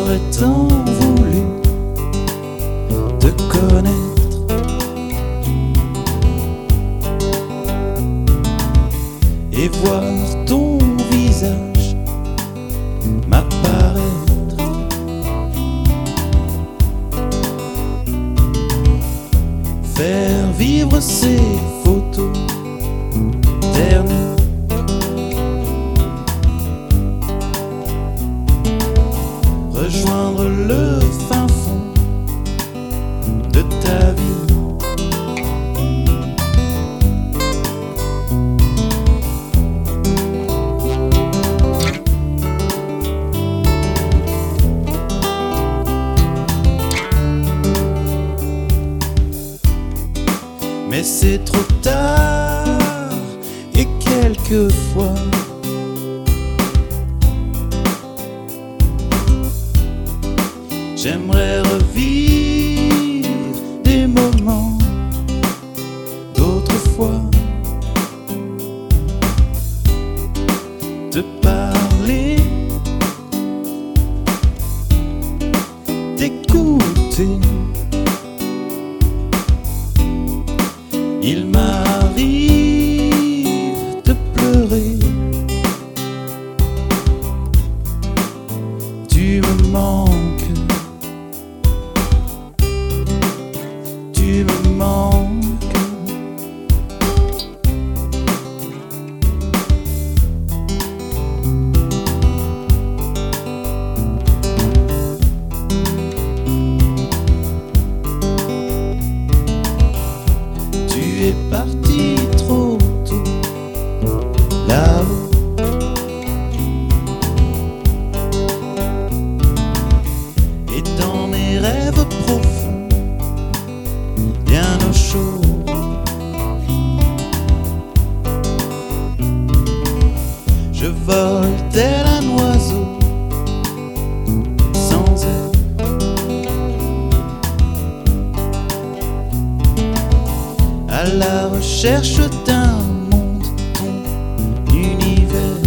J'aurais tant voulu te connaître et voir ton visage m'apparaître, faire vivre ces photos ternies, rejoindre le fin fond de ta vie. Mais c'est trop tard et quelquefois j'aimerais revivre des moments d'autrefois, te parler, t'écouter. Il m'arrive de pleurer, tu me manques, tu me manques. Tu es parti trop tôt là-haut, et dans mes rêves profonds, bien au chaud. Je vole tel un oiseau sans aile, à la recherche d'un monde, ton univers.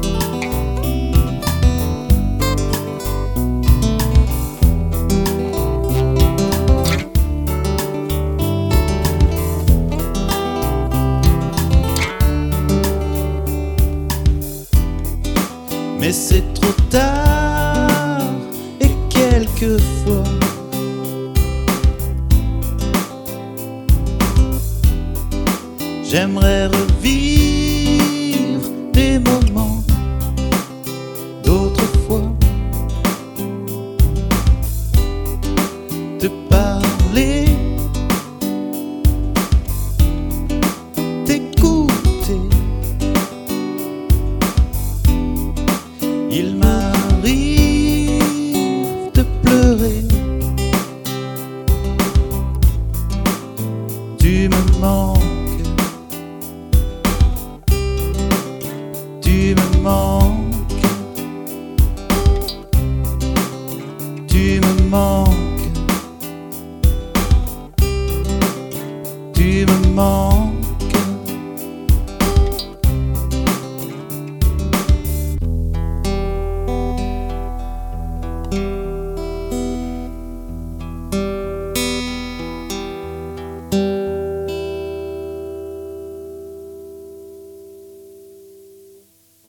Mais c'est trop tard et quelquefois j'aimerais revivre